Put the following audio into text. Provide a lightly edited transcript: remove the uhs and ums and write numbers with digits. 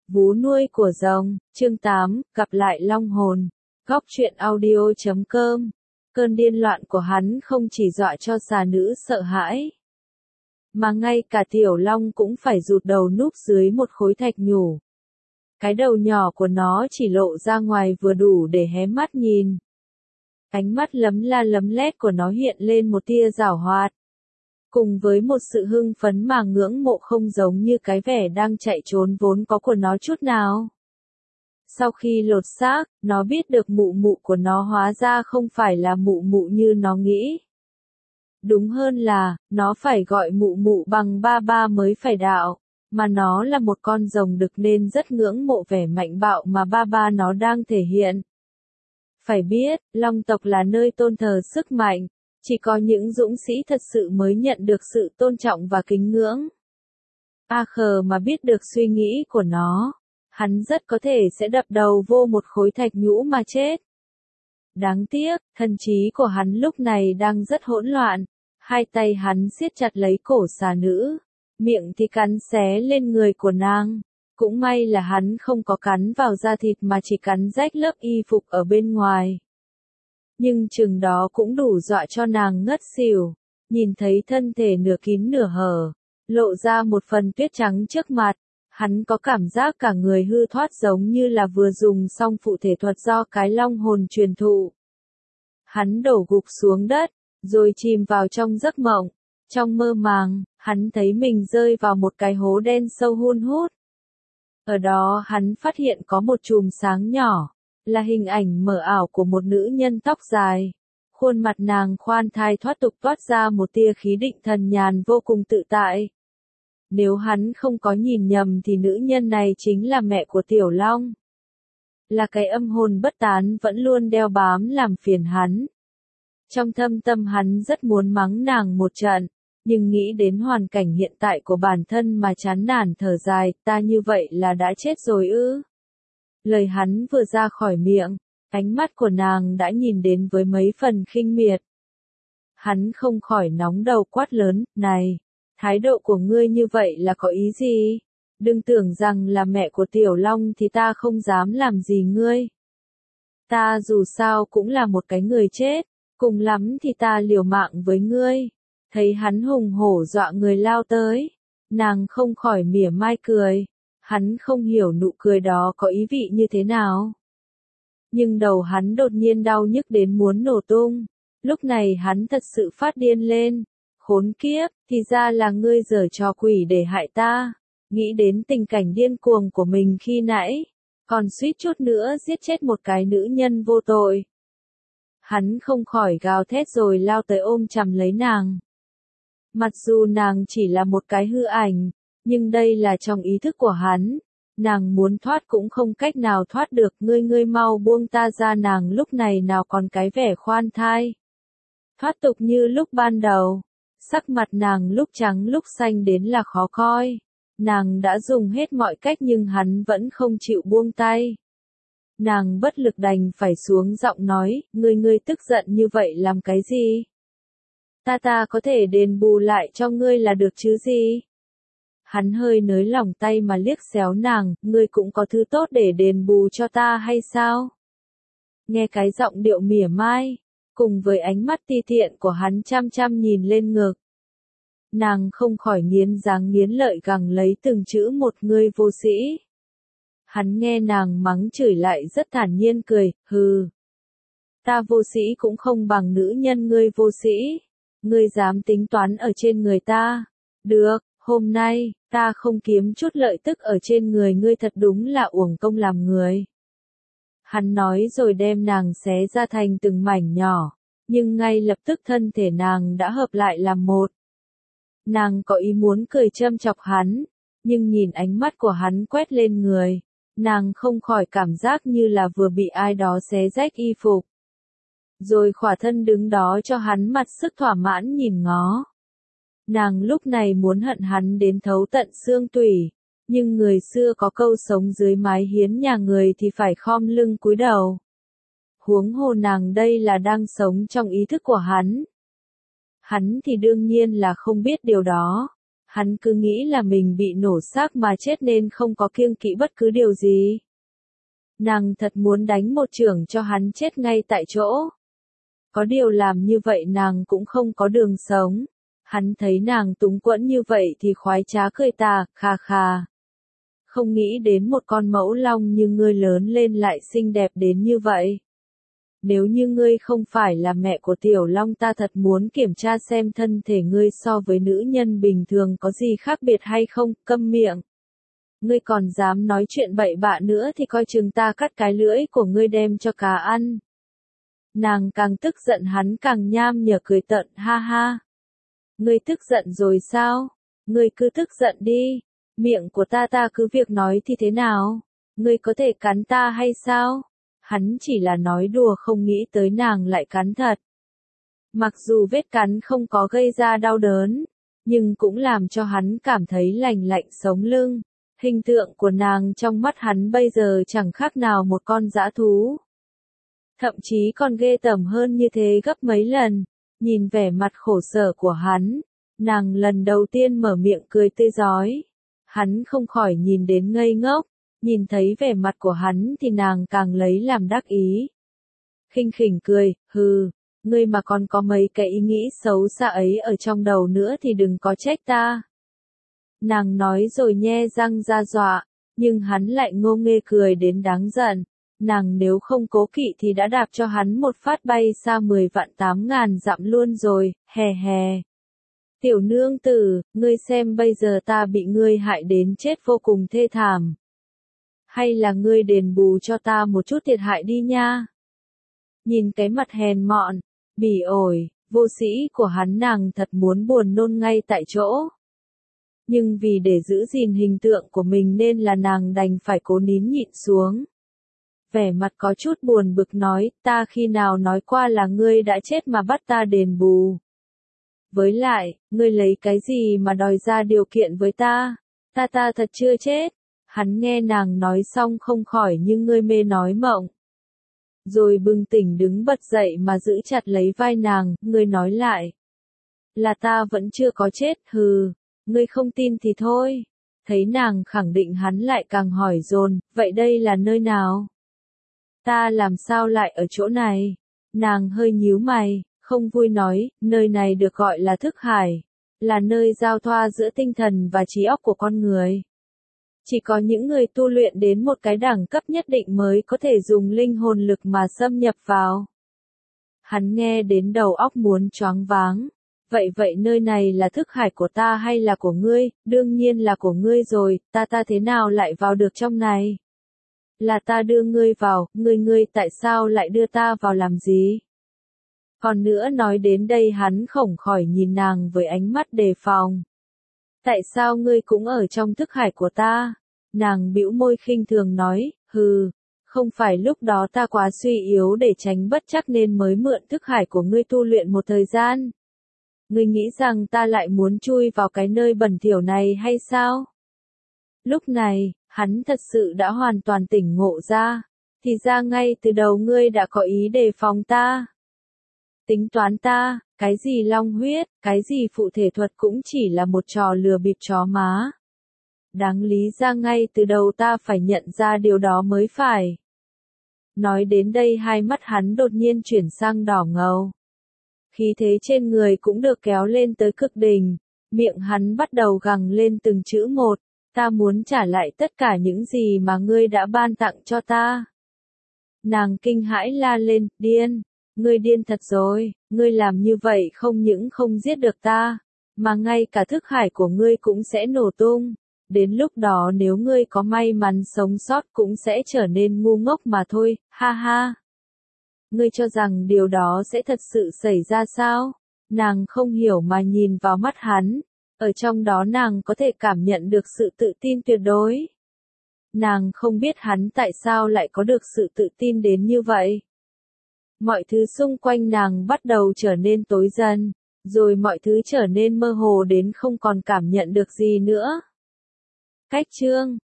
Vú nuôi của rồng, chương 8, gặp lại long hồn. Góc truyện audio.com. Cơn điên loạn của hắn không chỉ dọa cho xà nữ sợ hãi, mà ngay cả tiểu long cũng phải rụt đầu núp dưới một khối thạch nhủ. Cái đầu nhỏ của nó chỉ lộ ra ngoài vừa đủ để hé mắt nhìn. Ánh mắt lấm la lấm lét của nó hiện lên một tia giảo hoạt, cùng với một sự hưng phấn mà ngưỡng mộ không giống như cái vẻ đang chạy trốn vốn có của nó chút nào. Sau khi lột xác, nó biết được mụ mụ của nó hóa ra không phải là mụ mụ như nó nghĩ. Đúng hơn là, nó phải gọi mụ mụ bằng ba ba mới phải đạo, mà nó là một con rồng đực nên rất ngưỡng mộ vẻ mạnh bạo mà ba ba nó đang thể hiện. Phải biết, long tộc là nơi tôn thờ sức mạnh, chỉ có những dũng sĩ thật sự mới nhận được sự tôn trọng và kính ngưỡng. A khờ mà biết được suy nghĩ của nó, hắn rất có thể sẽ đập đầu vô một khối thạch nhũ mà chết. Đáng tiếc, thần trí của hắn lúc này đang rất hỗn loạn, hai tay hắn siết chặt lấy cổ xà nữ, miệng thì cắn xé lên người của nàng. Cũng may là hắn không có cắn vào da thịt mà chỉ cắn rách lớp y phục ở bên ngoài. Nhưng chừng đó cũng đủ dọa cho nàng ngất xỉu, nhìn thấy thân thể nửa kín nửa hở, lộ ra một phần tuyết trắng trước mặt, hắn có cảm giác cả người hư thoát giống như là vừa dùng xong phụ thể thuật do cái long hồn truyền thụ. Hắn đổ gục xuống đất, rồi chìm vào trong giấc mộng. Trong mơ màng, hắn thấy mình rơi vào một cái hố đen sâu hun hút. Ở đó hắn phát hiện có một chùm sáng nhỏ, là hình ảnh mờ ảo của một nữ nhân tóc dài. Khuôn mặt nàng khoan thai thoát tục toát ra một tia khí định thần nhàn vô cùng tự tại. Nếu hắn không có nhìn nhầm thì nữ nhân này chính là mẹ của Tiểu Long. Là cái âm hồn bất tán vẫn luôn đeo bám làm phiền hắn. Trong thâm tâm hắn rất muốn mắng nàng một trận, nhưng nghĩ đến hoàn cảnh hiện tại của bản thân mà chán nản thở dài, ta như vậy là đã chết rồi ư. Lời hắn vừa ra khỏi miệng, ánh mắt của nàng đã nhìn đến với mấy phần khinh miệt. Hắn không khỏi nóng đầu quát lớn, này, thái độ của ngươi như vậy là có ý gì? Đừng tưởng rằng là mẹ của Tiểu Long thì ta không dám làm gì ngươi. Ta dù sao cũng là một cái người chết, cùng lắm thì ta liều mạng với ngươi. Thấy hắn hùng hổ dọa người lao tới, nàng không khỏi mỉa mai cười. Hắn không hiểu nụ cười đó có ý vị như thế nào. Nhưng đầu hắn đột nhiên đau nhức đến muốn nổ tung. Lúc này hắn thật sự phát điên lên. Khốn kiếp, thì ra là ngươi giở trò quỷ để hại ta. Nghĩ đến tình cảnh điên cuồng của mình khi nãy, còn suýt chút nữa giết chết một cái nữ nhân vô tội. Hắn không khỏi gào thét rồi lao tới ôm chầm lấy nàng. Mặc dù nàng chỉ là một cái hư ảnh, nhưng đây là trong ý thức của hắn. Nàng muốn thoát cũng không cách nào thoát được, ngươi mau buông ta ra. Nàng lúc này nào còn cái vẻ khoan thai thoát tục như lúc ban đầu. Sắc mặt nàng lúc trắng lúc xanh đến là khó coi. Nàng đã dùng hết mọi cách nhưng hắn vẫn không chịu buông tay. Nàng bất lực đành phải xuống giọng nói, ngươi tức giận như vậy làm cái gì? Ta có thể đền bù lại cho ngươi là được chứ gì? Hắn hơi nới lỏng tay mà liếc xéo nàng, ngươi cũng có thứ tốt để đền bù cho ta hay sao? Nghe cái giọng điệu mỉa mai, cùng với ánh mắt ti tiện của hắn chăm chăm nhìn lên ngực. Nàng không khỏi nghiến răng nghiến lợi gằn lấy từng chữ một, ngươi vô sĩ. Hắn nghe nàng mắng chửi lại rất thản nhiên cười, hừ. Ta vô sĩ cũng không bằng nữ nhân ngươi vô sĩ. Ngươi dám tính toán ở trên người ta. Được, hôm nay, ta không kiếm chút lợi tức ở trên người ngươi thật đúng là uổng công làm người. Hắn nói rồi đem nàng xé ra thành từng mảnh nhỏ, nhưng ngay lập tức thân thể nàng đã hợp lại làm một. Nàng có ý muốn cười châm chọc hắn, nhưng nhìn ánh mắt của hắn quét lên người, nàng không khỏi cảm giác như là vừa bị ai đó xé rách y phục. Rồi khỏa thân đứng đó cho hắn mặt sức thỏa mãn nhìn ngó. Nàng lúc này muốn hận hắn đến thấu tận xương tủy, nhưng người xưa có câu sống dưới mái hiến nhà người thì phải khom lưng cúi đầu. Huống hồ nàng đây là đang sống trong ý thức của hắn. Hắn thì đương nhiên là không biết điều đó. Hắn cứ nghĩ là mình bị nổ xác mà chết nên không có kiêng kỵ bất cứ điều gì. Nàng thật muốn đánh một chưởng cho hắn chết ngay tại chỗ. Có điều làm như vậy nàng cũng không có đường sống. Hắn thấy nàng túng quẫn như vậy thì khoái trá cười tà, khà khà. Không nghĩ đến một con mẫu long như ngươi lớn lên lại xinh đẹp đến như vậy. Nếu như ngươi không phải là mẹ của tiểu long ta thật muốn kiểm tra xem thân thể ngươi so với nữ nhân bình thường có gì khác biệt hay không, câm miệng. Ngươi còn dám nói chuyện bậy bạ nữa thì coi chừng ta cắt cái lưỡi của ngươi đem cho cá ăn. Nàng càng tức giận hắn càng nham nhở cười tợn, ha ha. Ngươi tức giận rồi sao? Ngươi cứ tức giận đi. Miệng của ta cứ việc nói thì thế nào? Ngươi có thể cắn ta hay sao? Hắn chỉ là nói đùa không nghĩ tới nàng lại cắn thật. Mặc dù vết cắn không có gây ra đau đớn, nhưng cũng làm cho hắn cảm thấy lành lạnh sống lưng. Hình tượng của nàng trong mắt hắn bây giờ chẳng khác nào một con dã thú. Thậm chí còn ghê tởm hơn như thế gấp mấy lần. Nhìn vẻ mặt khổ sở của hắn, nàng lần đầu tiên mở miệng cười tươi rói. Hắn không khỏi nhìn đến ngây ngốc, nhìn thấy vẻ mặt của hắn thì nàng càng lấy làm đắc ý. Khinh khỉnh cười, hừ, ngươi mà còn có mấy cái ý nghĩ xấu xa ấy ở trong đầu nữa thì đừng có trách ta. Nàng nói rồi nhe răng ra dọa, nhưng hắn lại ngô nghê cười đến đáng giận. Nàng nếu không cố kỵ thì đã đạp cho hắn một phát bay xa 10.000 dặm luôn rồi, hè hè. Tiểu nương tử, ngươi xem bây giờ ta bị ngươi hại đến chết vô cùng thê thảm. Hay là ngươi đền bù cho ta một chút thiệt hại đi nha. Nhìn cái mặt hèn mọn, bỉ ổi, vô sĩ của hắn nàng thật muốn buồn nôn ngay tại chỗ. Nhưng vì để giữ gìn hình tượng của mình nên là nàng đành phải cố nín nhịn xuống. Vẻ mặt có chút buồn bực nói, ta khi nào nói qua là ngươi đã chết mà bắt ta đền bù. Với lại, ngươi lấy cái gì mà đòi ra điều kiện với ta? Ta thật chưa chết. Hắn nghe nàng nói xong không khỏi như ngươi mê nói mộng. Rồi bừng tỉnh đứng bật dậy mà giữ chặt lấy vai nàng, ngươi nói lại. Là ta vẫn chưa có chết, hừ, ngươi không tin thì thôi. Thấy nàng khẳng định hắn lại càng hỏi dồn, vậy đây là nơi nào? Ta làm sao lại ở chỗ này? Nàng hơi nhíu mày, không vui nói, nơi này được gọi là thức hải, là nơi giao thoa giữa tinh thần và trí óc của con người. Chỉ có những người tu luyện đến một cái đẳng cấp nhất định mới có thể dùng linh hồn lực mà xâm nhập vào. Hắn nghe đến đầu óc muốn choáng váng. Vậy nơi này là thức hải của ta hay là của ngươi? Đương nhiên là của ngươi rồi, ta thế nào lại vào được trong này? Là ta đưa ngươi vào, ngươi tại sao lại đưa ta vào làm gì? Còn nữa nói đến đây hắn không khỏi nhìn nàng với ánh mắt đề phòng. Tại sao ngươi cũng ở trong thức hải của ta? Nàng bĩu môi khinh thường nói, hừ, không phải lúc đó ta quá suy yếu để tránh bất trắc nên mới mượn thức hải của ngươi tu luyện một thời gian. Ngươi nghĩ rằng ta lại muốn chui vào cái nơi bẩn thỉu này hay sao? Lúc này, hắn thật sự đã hoàn toàn tỉnh ngộ ra. Thì ra ngay từ đầu ngươi đã có ý đề phòng ta. Tính toán ta, cái gì long huyết, cái gì phụ thể thuật cũng chỉ là một trò lừa bịp chó má. Đáng lý ra ngay từ đầu ta phải nhận ra điều đó mới phải. Nói đến đây hai mắt hắn đột nhiên chuyển sang đỏ ngầu. Khí thế trên người cũng được kéo lên tới cực đỉnh, miệng hắn bắt đầu gằn lên từng chữ một, ta muốn trả lại tất cả những gì mà ngươi đã ban tặng cho ta. Nàng kinh hãi la lên, điên, ngươi điên thật rồi, ngươi làm như vậy không những không giết được ta, mà ngay cả thức hải của ngươi cũng sẽ nổ tung. Đến lúc đó nếu ngươi có may mắn sống sót cũng sẽ trở nên ngu ngốc mà thôi, ha ha. Ngươi cho rằng điều đó sẽ thật sự xảy ra sao? Nàng không hiểu mà nhìn vào mắt hắn, ở trong đó nàng có thể cảm nhận được sự tự tin tuyệt đối. Nàng không biết hắn tại sao lại có được sự tự tin đến như vậy. Mọi thứ xung quanh nàng bắt đầu trở nên tối dần, rồi mọi thứ trở nên mơ hồ đến không còn cảm nhận được gì nữa. Cách chương